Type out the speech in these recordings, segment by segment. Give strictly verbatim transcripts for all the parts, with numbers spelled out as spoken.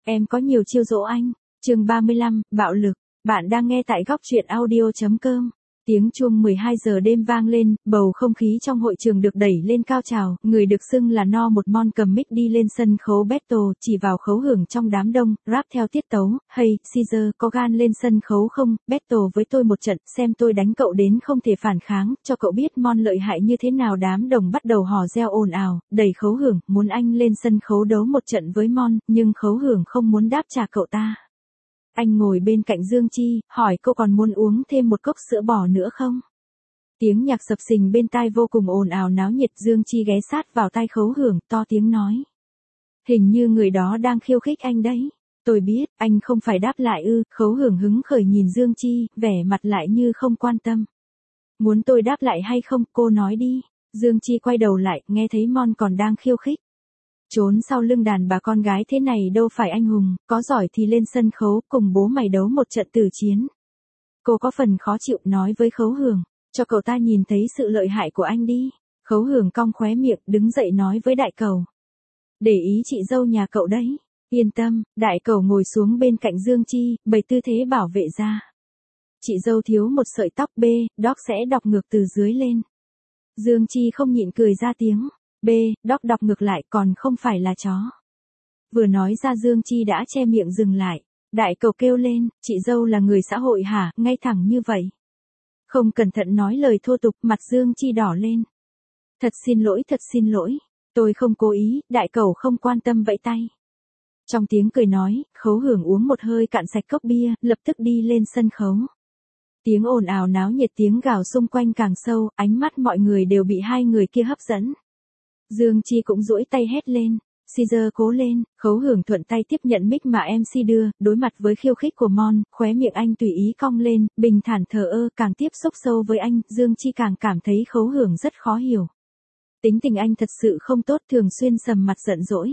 Em có nhiều chiêu dỗ anh. Chương ba mươi lăm, bạo lực. Bạn đang nghe tại góc truyện audio chấm com. Tiếng chuông mười hai giờ đêm vang lên, bầu không khí trong hội trường được đẩy lên cao trào, người được xưng là No một Mon cầm mic đi lên sân khấu battle, chỉ vào khấu hưởng trong đám đông, rap theo tiết tấu, hey, Caesar, có gan lên sân khấu không, battle với tôi một trận, xem tôi đánh cậu đến không thể phản kháng, cho cậu biết Mon lợi hại như thế nào. Đám đồng bắt đầu hò reo ồn ào, đẩy khấu hưởng, muốn anh lên sân khấu đấu một trận với Mon, nhưng khấu hưởng không muốn đáp trả cậu ta. Anh ngồi bên cạnh Dương Chi, hỏi cô còn muốn uống thêm một cốc sữa bò nữa không? Tiếng nhạc sập sình bên tai vô cùng ồn ào náo nhiệt. Dương Chi ghé sát vào tai khấu hưởng, to tiếng nói. Hình như người đó đang khiêu khích anh đấy. Tôi biết, anh không phải đáp lại ư. Khấu hưởng hứng khởi nhìn Dương Chi, vẻ mặt lại như không quan tâm. Muốn tôi đáp lại hay không, cô nói đi. Dương Chi quay đầu lại, nghe thấy Mon còn đang khiêu khích. Trốn sau lưng đàn bà con gái thế này đâu phải anh hùng, có giỏi thì lên sân khấu cùng bố mày đấu một trận tử chiến. Cô có phần khó chịu nói với khấu hưởng, cho cậu ta nhìn thấy sự lợi hại của anh đi. Khấu hưởng cong khóe miệng, đứng dậy nói với đại cầu. Để ý chị dâu nhà cậu đấy. Yên tâm, đại cầu ngồi xuống bên cạnh Dương Chi, bày tư thế bảo vệ ra. Chị dâu thiếu một sợi tóc B, Doc sẽ đọc ngược từ dưới lên. Dương Chi không nhịn cười ra tiếng. B, Doc đọc ngược lại còn không phải là chó. Vừa nói ra Dương Chi đã che miệng dừng lại. Đại cầu kêu lên, chị dâu là người xã hội hả, ngay thẳng như vậy. Không cẩn thận nói lời thô tục, mặt Dương Chi đỏ lên. Thật xin lỗi, thật xin lỗi. Tôi không cố ý, đại cầu không quan tâm vẫy tay. Trong tiếng cười nói, khấu hưởng uống một hơi cạn sạch cốc bia, lập tức đi lên sân khấu. Tiếng ồn ào náo nhiệt, tiếng gào xung quanh càng sâu, ánh mắt mọi người đều bị hai người kia hấp dẫn. Dương Chi cũng duỗi tay hét lên, Caesar cố lên. Khấu hưởng thuận tay tiếp nhận mic mà em xê đưa, đối mặt với khiêu khích của Mon, khóe miệng anh tùy ý cong lên, bình thản thờ ơ. Càng tiếp xúc sâu với anh, Dương Chi càng cảm thấy khấu hưởng rất khó hiểu. Tính tình anh thật sự không tốt, thường xuyên sầm mặt giận dỗi.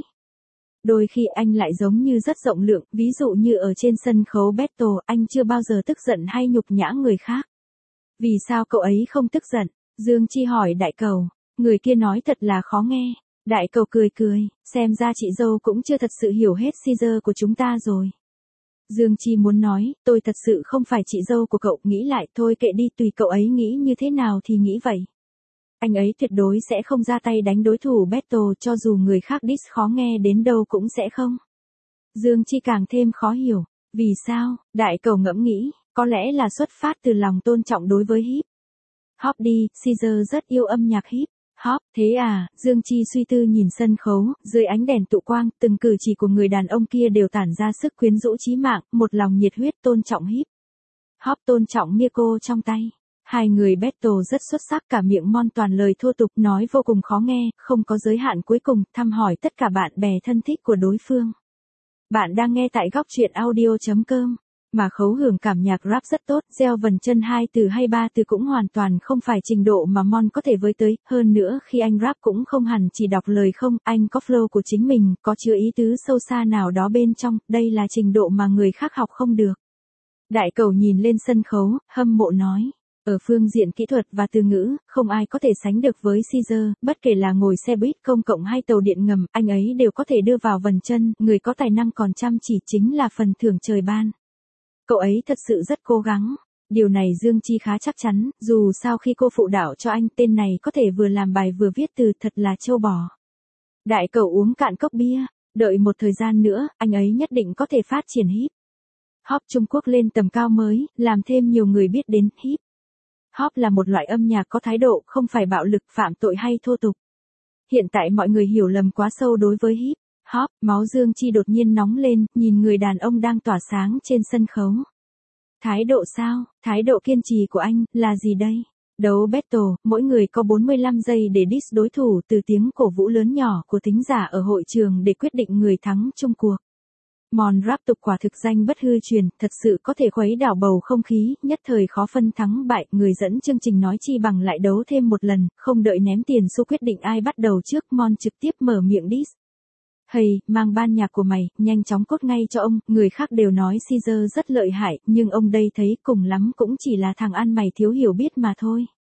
Đôi khi anh lại giống như rất rộng lượng, ví dụ như ở trên sân khấu battle, anh chưa bao giờ tức giận hay nhục nhã người khác. Vì sao cậu ấy không tức giận? Dương Chi hỏi đại cầu. Người kia nói thật là khó nghe. Đại cầu cười cười, xem ra chị dâu cũng chưa thật sự hiểu hết Caesar của chúng ta rồi. Dương Chi muốn nói, tôi thật sự không phải chị dâu của cậu, nghĩ lại thôi kệ đi, tùy cậu ấy nghĩ như thế nào thì nghĩ vậy. Anh ấy tuyệt đối sẽ không ra tay đánh đối thủ battle, cho dù người khác diss khó nghe đến đâu cũng sẽ không. Dương Chi càng thêm khó hiểu, vì sao? Đại cầu ngẫm nghĩ, có lẽ là xuất phát từ lòng tôn trọng đối với hip hop đi, Caesar rất yêu âm nhạc hip hop, thế à? Dương Chi suy tư nhìn sân khấu, dưới ánh đèn tụ quang, từng cử chỉ của người đàn ông kia đều tản ra sức quyến rũ chí mạng, một lòng nhiệt huyết tôn trọng hip hop, tôn trọng Miko trong tay. Hai người battle rất xuất sắc, cả miệng Mon toàn lời thô tục, nói vô cùng khó nghe, không có giới hạn. Cuối cùng, thăm hỏi tất cả bạn bè thân thích của đối phương. Bạn đang nghe tại góc truyện audio chấm com. Mà khấu hưởng cảm nhạc rap rất tốt, gieo vần chân hai từ hay ba từ cũng hoàn toàn không phải trình độ mà Mon có thể với tới. Hơn nữa khi anh rap cũng không hẳn chỉ đọc lời không, anh có flow của chính mình, có chứa ý tứ sâu xa nào đó bên trong, đây là trình độ mà người khác học không được. Đại cầu nhìn lên sân khấu, hâm mộ nói. Ở phương diện kỹ thuật và từ ngữ, không ai có thể sánh được với Caesar, bất kể là ngồi xe buýt công cộng hay tàu điện ngầm, anh ấy đều có thể đưa vào vần chân, người có tài năng còn chăm chỉ chính là phần thưởng trời ban. Cậu ấy thật sự rất cố gắng. Điều này Dương Chi khá chắc chắn, dù sao khi cô phụ đạo cho anh, tên này có thể vừa làm bài vừa viết từ, thật là trâu bò. Đại cầu uống cạn cốc bia, đợi một thời gian nữa, anh ấy nhất định có thể phát triển hip hop Trung Quốc lên tầm cao mới, làm thêm nhiều người biết đến hip hop là một loại âm nhạc có thái độ, không phải bạo lực, phạm tội hay thô tục. Hiện tại mọi người hiểu lầm quá sâu đối với hip hop. Máu Dương Chi đột nhiên nóng lên, nhìn người đàn ông đang tỏa sáng trên sân khấu. Thái độ sao? Thái độ kiên trì của anh là gì đây? Đấu battle, mỗi người có bốn mươi lăm giây để diss đối thủ, từ tiếng cổ vũ lớn nhỏ của thính giả ở hội trường để quyết định người thắng chung cuộc. Mon rap tục quả thực danh bất hư truyền, thật sự có thể khuấy đảo bầu không khí, nhất thời khó phân thắng bại. Người dẫn chương trình nói chi bằng lại đấu thêm một lần, không đợi ném tiền xu quyết định ai bắt đầu trước, Mon trực tiếp mở miệng diss. Hey, mang ban nhạc của mày, nhanh chóng cốt ngay cho ông. Người khác đều nói Caesar rất lợi hại, nhưng ông đây thấy cùng lắm cũng chỉ là thằng ăn mày thiếu hiểu biết mà thôi.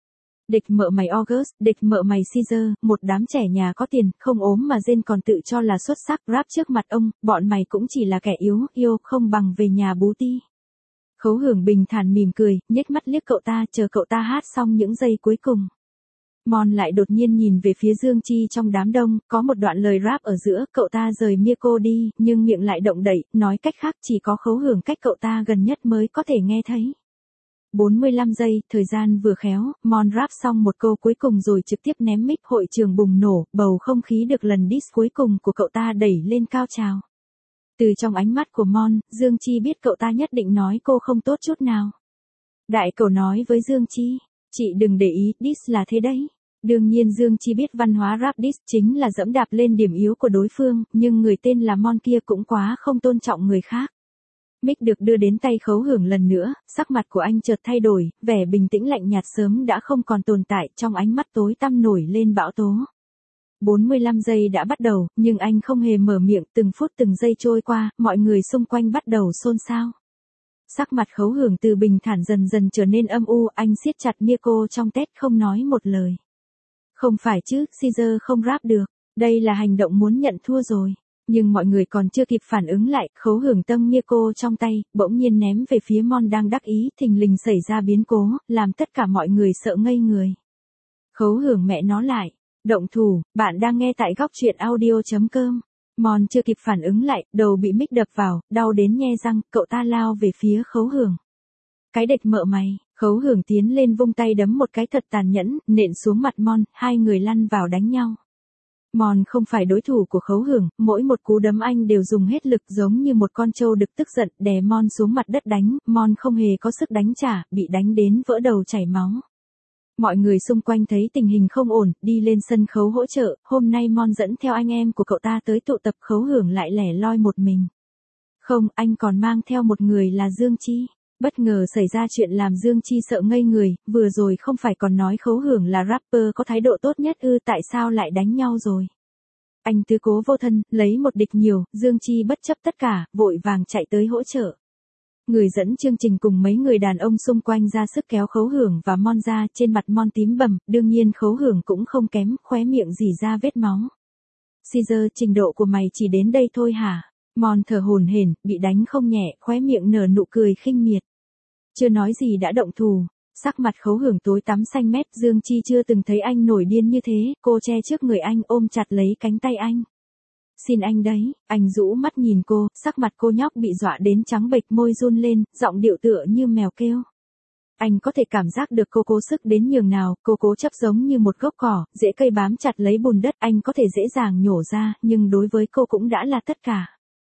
Địch mợ mày August, địch mợ mày Caesar, một đám trẻ nhà có tiền, không ốm mà rên còn tự cho là xuất sắc, rap trước mặt ông, bọn mày cũng chỉ là kẻ yếu, yêu, không bằng về nhà bú ti. Khấu Hưởng bình thản mỉm cười, nhếch mắt liếc cậu ta, chờ cậu ta hát xong những giây cuối cùng. Mon lại đột nhiên nhìn về phía Dương Chi trong đám đông, có một đoạn lời rap ở giữa, cậu ta rời Miko đi, nhưng miệng lại động đậy, nói cách khác chỉ có Khấu Hưởng cách cậu ta gần nhất mới có thể nghe thấy. bốn mươi lăm giây, thời gian vừa khéo, Mon rap xong một câu cuối cùng rồi trực tiếp ném mic, hội trường bùng nổ, bầu không khí được lần diss cuối cùng của cậu ta đẩy lên cao trào. Từ trong ánh mắt của Mon, Dương Chi biết cậu ta nhất định nói cô không tốt chút nào. Đại cẩu nói với Dương Chi, chị đừng để ý, diss là thế đấy. Đương nhiên Dương Chi biết văn hóa rap diss chính là dẫm đạp lên điểm yếu của đối phương, nhưng người tên là Mon kia cũng quá không tôn trọng người khác. Mic được đưa đến tay Khấu Hưởng lần nữa, sắc mặt của anh chợt thay đổi, vẻ bình tĩnh lạnh nhạt sớm đã không còn tồn tại, trong ánh mắt tối tăm nổi lên bão tố. bốn mươi lăm giây đã bắt đầu, nhưng anh không hề mở miệng, từng phút từng giây trôi qua, mọi người xung quanh bắt đầu xôn xao. Sắc mặt Khấu Hưởng từ bình thản dần dần trở nên âm u, anh siết chặt Miko trong tét không nói một lời. Không phải chứ, Caesar không rap được, đây là hành động muốn nhận thua rồi. Nhưng mọi người còn chưa kịp phản ứng lại, Khấu Hưởng tâm Miko trong tay, bỗng nhiên ném về phía Mon đang đắc ý, thình lình xảy ra biến cố, làm tất cả mọi người sợ ngây người. Khấu Hưởng mẹ nó lại, động thủ, bạn đang nghe tại góc truyện audio chấm com. Mon chưa kịp phản ứng lại, đầu bị mic đập vào, đau đến nhe răng, cậu ta lao về phía Khấu Hưởng. Cái đệt mợ mày, Khấu Hưởng tiến lên vung tay đấm một cái thật tàn nhẫn, nện xuống mặt Mon, hai người lăn vào đánh nhau. Mon không phải đối thủ của Khấu Hưởng, mỗi một cú đấm anh đều dùng hết lực giống như một con trâu đực tức giận, đè Mon xuống mặt đất đánh, Mon không hề có sức đánh trả, bị đánh đến vỡ đầu chảy máu. Mọi người xung quanh thấy tình hình không ổn, đi lên sân khấu hỗ trợ, hôm nay Mon dẫn theo anh em của cậu ta tới tụ tập, Khấu Hưởng lại lẻ loi một mình. Không, anh còn mang theo một người là Dương Chi. Bất ngờ xảy ra chuyện làm Dương Chi sợ ngây người, vừa rồi không phải còn nói Khấu Hưởng là rapper có thái độ tốt nhất ư, tại sao lại đánh nhau rồi. Anh tứ cố vô thân, lấy một địch nhiều, Dương Chi bất chấp tất cả, vội vàng chạy tới hỗ trợ. Người dẫn chương trình cùng mấy người đàn ông xung quanh ra sức kéo Khấu Hưởng và Mon ra, trên mặt Mon tím bầm, đương nhiên Khấu Hưởng cũng không kém, khóe miệng rỉ ra vết máu. Caesar, trình độ của mày chỉ đến đây thôi hả? Mon thở hổn hển, bị đánh không nhẹ, khóe miệng nở nụ cười khinh miệt. Chưa nói gì đã động thủ, sắc mặt Khấu Hưởng tối tăm xanh mét, Dương Chi chưa từng thấy anh nổi điên như thế, cô che trước người anh ôm chặt lấy cánh tay anh. Xin anh đấy, anh rũ mắt nhìn cô, sắc mặt cô nhóc bị dọa đến trắng bệch, môi run lên, giọng điệu tựa như mèo kêu. Anh có thể cảm giác được cô cố sức đến nhường nào, cô cố chấp giống như một gốc cỏ, rễ cây bám chặt lấy bùn đất, anh có thể dễ dàng nhổ ra, nhưng đối với cô cũng đã là tất cả.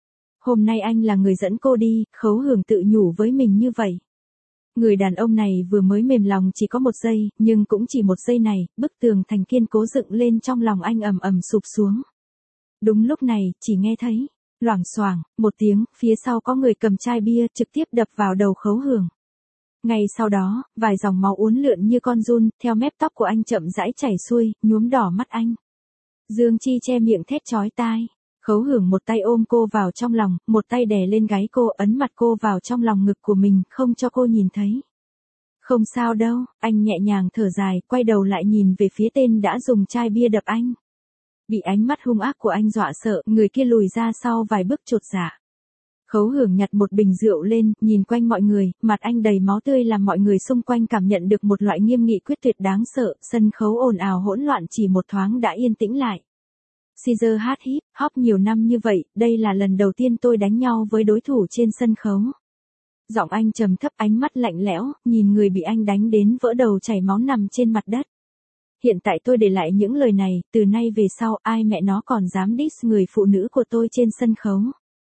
Hôm nay anh là người dẫn cô đi, Khấu Hưởng tự nhủ với mình như vậy. Người đàn ông này vừa mới mềm lòng chỉ có một giây, nhưng cũng chỉ một giây này, bức tường thành kiên cố dựng lên trong lòng anh ầm ầm sụp xuống. Đúng lúc này, chỉ nghe thấy, loảng xoảng, một tiếng, phía sau có người cầm chai bia trực tiếp đập vào đầu Khấu Hưởng. Ngay sau đó, vài dòng máu uốn lượn như con giun, theo mép tóc của anh chậm rãi chảy xuôi, nhuốm đỏ mắt anh. Dương Chi che miệng thét chói tai. Khấu Hưởng một tay ôm cô vào trong lòng, một tay đè lên gáy cô, ấn mặt cô vào trong lòng ngực của mình, không cho cô nhìn thấy. Không sao đâu, anh nhẹ nhàng thở dài, quay đầu lại nhìn về phía tên đã dùng chai bia đập anh. Bị ánh mắt hung ác của anh dọa sợ, người kia lùi ra sau vài bước chột dạ. Khấu Hưởng nhặt một bình rượu lên, nhìn quanh mọi người, mặt anh đầy máu tươi làm mọi người xung quanh cảm nhận được một loại nghiêm nghị quyết tuyệt đáng sợ, sân khấu ồn ào hỗn loạn chỉ một thoáng đã yên tĩnh lại. Caesar hát hip hop nhiều năm như vậy, đây là lần đầu tiên tôi đánh nhau với đối thủ trên sân khấu. Giọng anh trầm thấp, ánh mắt lạnh lẽo, nhìn người bị anh đánh đến vỡ đầu chảy máu nằm trên mặt đất. Hiện tại tôi để lại những lời này, từ nay về sau ai mẹ nó còn dám diss người phụ nữ của tôi trên sân khấu.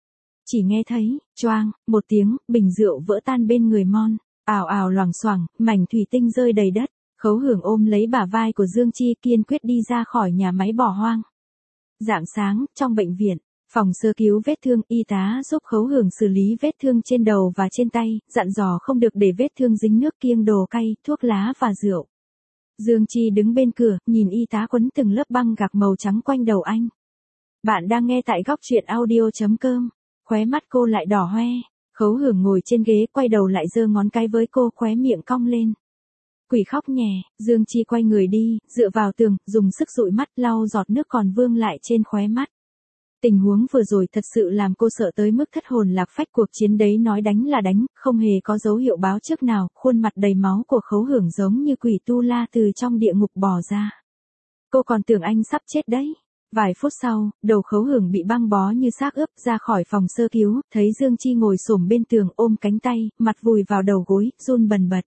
Chỉ nghe thấy, choang, một tiếng, bình rượu vỡ tan bên người Mon, ào ào loảng xoảng, mảnh thủy tinh rơi đầy đất. Khấu Hưởng ôm lấy bả vai của Dương Chi, kiên quyết đi ra khỏi nhà máy bỏ hoang. Rạng sáng, trong bệnh viện, phòng sơ cứu vết thương, y tá giúp Khấu Hưởng xử lý vết thương trên đầu và trên tay, dặn dò không được để vết thương dính nước kiêng đồ cay, thuốc lá và rượu. Dương Chi đứng bên cửa, nhìn y tá quấn từng lớp băng gạc màu trắng quanh đầu anh. Bạn đang nghe tại góc truyện audio chấm com. Khóe mắt cô lại đỏ hoe. Khấu Hưởng ngồi trên ghế, quay đầu lại giơ ngón cái với cô, khóe miệng cong lên. Quỷ khóc nhè, Dương Chi quay người đi, dựa vào tường, dùng sức dụi mắt lau giọt nước còn vương lại trên khóe mắt. Tình huống vừa rồi thật sự làm cô sợ tới mức thất hồn lạc phách, cuộc chiến đấy nói đánh là đánh, không hề có dấu hiệu báo trước nào, khuôn mặt đầy máu của Khấu Hưởng giống như quỷ tu la từ trong địa ngục bò ra. Cô còn tưởng anh sắp chết đấy. Vài phút sau, đầu Khấu Hưởng bị băng bó như xác ướp ra khỏi phòng sơ cứu, thấy Dương Chi ngồi xổm bên tường ôm cánh tay, mặt vùi vào đầu gối, run bần bật.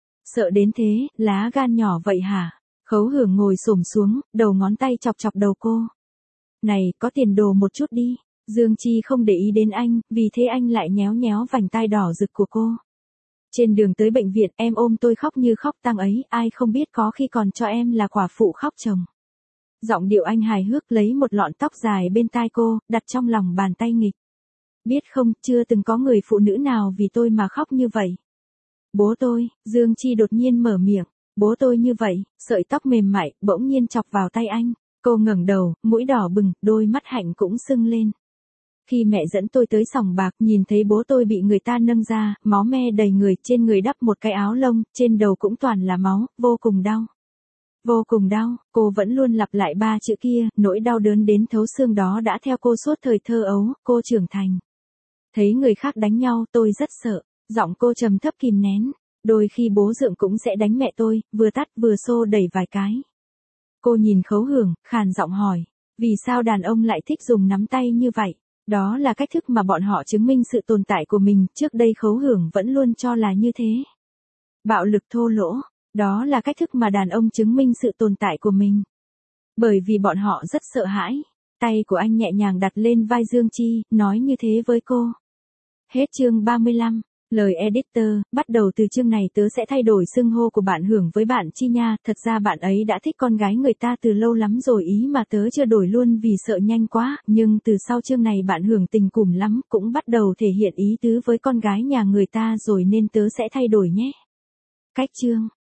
Sợ đến thế, lá gan nhỏ vậy hả? Khấu Hưởng ngồi xổm xuống, đầu ngón tay chọc chọc đầu cô. Này, có tiền đồ một chút đi. Dương Chi không để ý đến anh, vì thế anh lại nhéo nhéo vành tai đỏ rực của cô. Trên đường tới bệnh viện, em ôm tôi khóc như khóc tang ấy, ai không biết có khi còn cho em là quả phụ khóc chồng. Giọng điệu anh hài hước lấy một lọn tóc dài bên tai cô, đặt trong lòng bàn tay nghịch. Biết không, chưa từng có người phụ nữ nào vì tôi mà khóc như vậy. Bố tôi, Dương Chi đột nhiên mở miệng, bố tôi như vậy, sợi tóc mềm mại, bỗng nhiên chọc vào tay anh. Cô ngẩng đầu, mũi đỏ bừng, đôi mắt hạnh cũng sưng lên. Khi mẹ dẫn tôi tới sòng bạc, nhìn thấy bố tôi bị người ta nâng ra, máu me đầy người, trên người đắp một cái áo lông, trên đầu cũng toàn là máu, vô cùng đau. Vô cùng đau, cô vẫn luôn lặp lại ba chữ kia, nỗi đau đớn đến thấu xương đó đã theo cô suốt thời thơ ấu, cô trưởng thành. Thấy người khác đánh nhau, tôi rất sợ, giọng cô trầm thấp kìm nén. Đôi khi bố dượng cũng sẽ đánh mẹ tôi, vừa tát vừa xô đẩy vài cái. Cô nhìn Khấu Hưởng, khàn giọng hỏi, vì sao đàn ông lại thích dùng nắm tay như vậy? Đó là cách thức mà bọn họ chứng minh sự tồn tại của mình, trước đây Khấu Hưởng vẫn luôn cho là như thế. Bạo lực thô lỗ, đó là cách thức mà đàn ông chứng minh sự tồn tại của mình. Bởi vì bọn họ rất sợ hãi. Tay của anh nhẹ nhàng đặt lên vai Dương Chi, nói như thế với cô. Hết chương ba mươi lăm. Lời editor, bắt đầu từ chương này tớ sẽ thay đổi xưng hô của bạn Hưởng với bạn Chi nha, thật ra bạn ấy đã thích con gái người ta từ lâu lắm rồi, ý mà tớ chưa đổi luôn vì sợ nhanh quá, nhưng từ sau chương này bạn Hưởng tình cùm lắm, cũng bắt đầu thể hiện ý tứ với con gái nhà người ta rồi nên tớ sẽ thay đổi nhé. Cách chương.